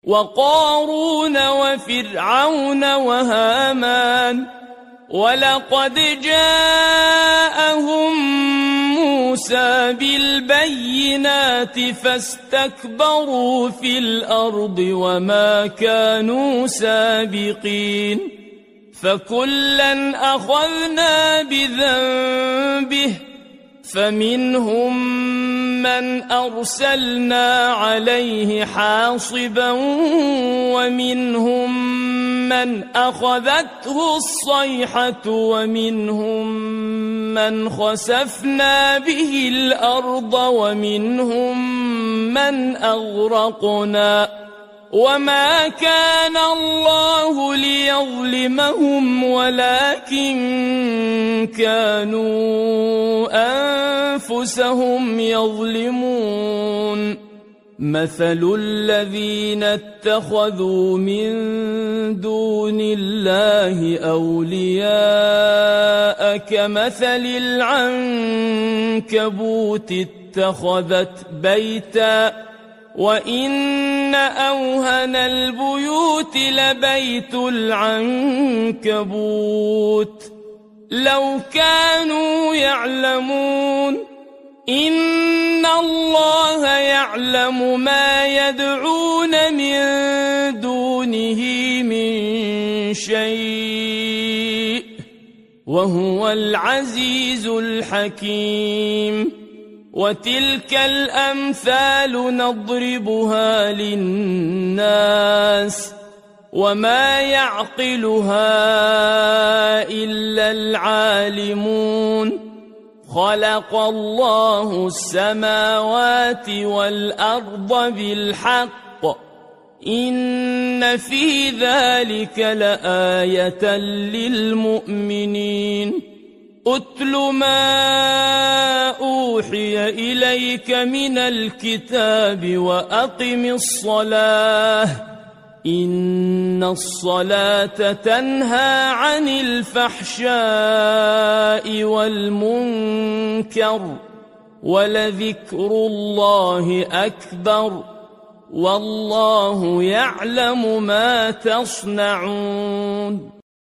وقارون وفرعون وهامان ولقد جاءهم موسى بالبينات فاستكبروا في الأرض وما كانوا سابقين فكلا أخذنا بذنبه فمنهم من أرسلنا عليه حاصبا ومنهم من أخذته الصيحة ومنهم من خسفنا به الأرض ومنهم من أغرقنا وما كان الله ليظلمهم ولكن كانوا أنفسهم يظلمون مثل الذين اتخذوا من دون الله أولياء كمثل العنكبوت اتخذت بيتا وإن أوهن البيوت لبيت العنكبوت لو كانوا يعلمون إن الله يعلم ما يدعون من دونه من شيء وهو العزيز الحكيم وتلك الأمثال نضربها للناس وما يعقلها إلا العالمون خلق الله السماوات والأرض بالحق إن في ذلك لآية للمؤمنين أتل ما أوحي إليك من الكتاب وأقم الصلاة إن الصلاة تنهى عن الفحشاء والمنكر ولذكر الله أكبر والله يعلم ما تصنعون